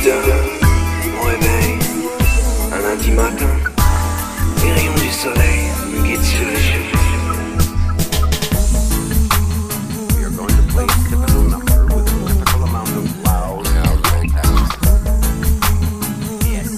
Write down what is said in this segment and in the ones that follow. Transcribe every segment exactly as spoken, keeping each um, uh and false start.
Mon réveil, un lundi matin, les rayons du soleil me guident sur les cheveux. We are going to play a typical number with a typical amount of loud yes.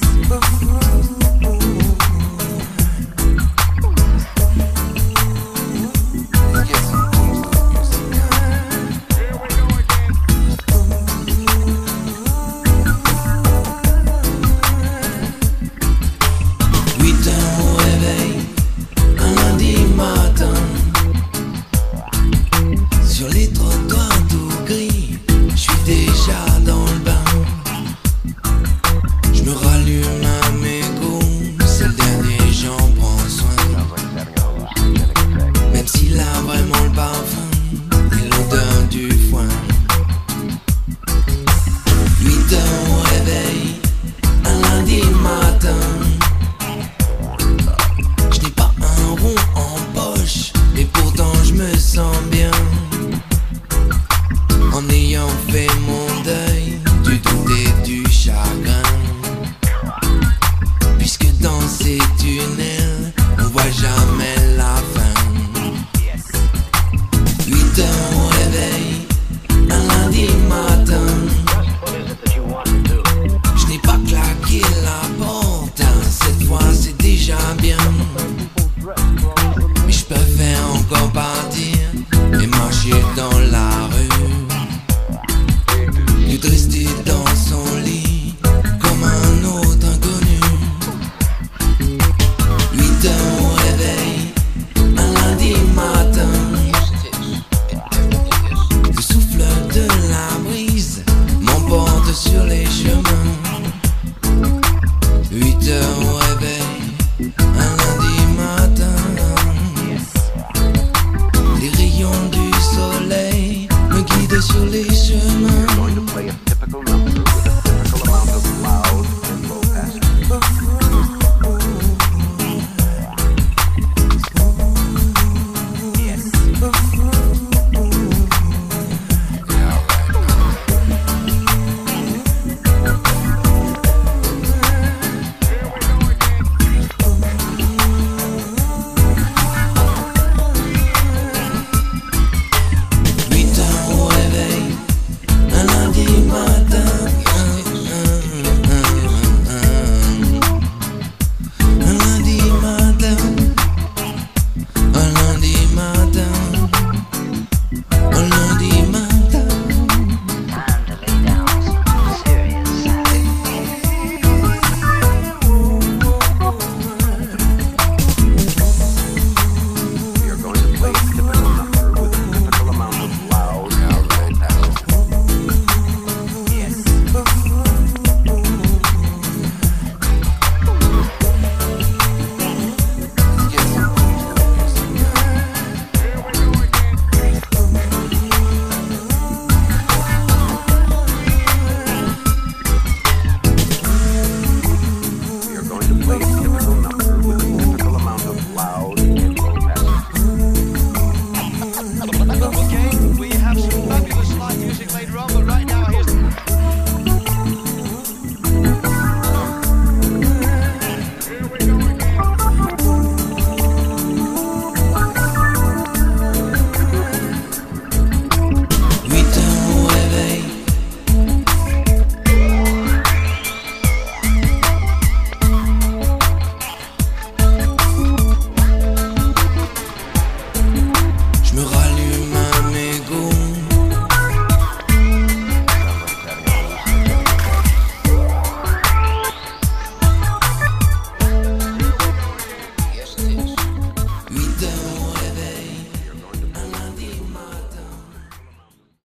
Sur les trottoirs tout gris, je suis déjà dans le bain. Je me rallume un mégot, c'est le dernier, j'en prends soin. Même s'il a vraiment le parfum et l'odeur du foin. Huit heures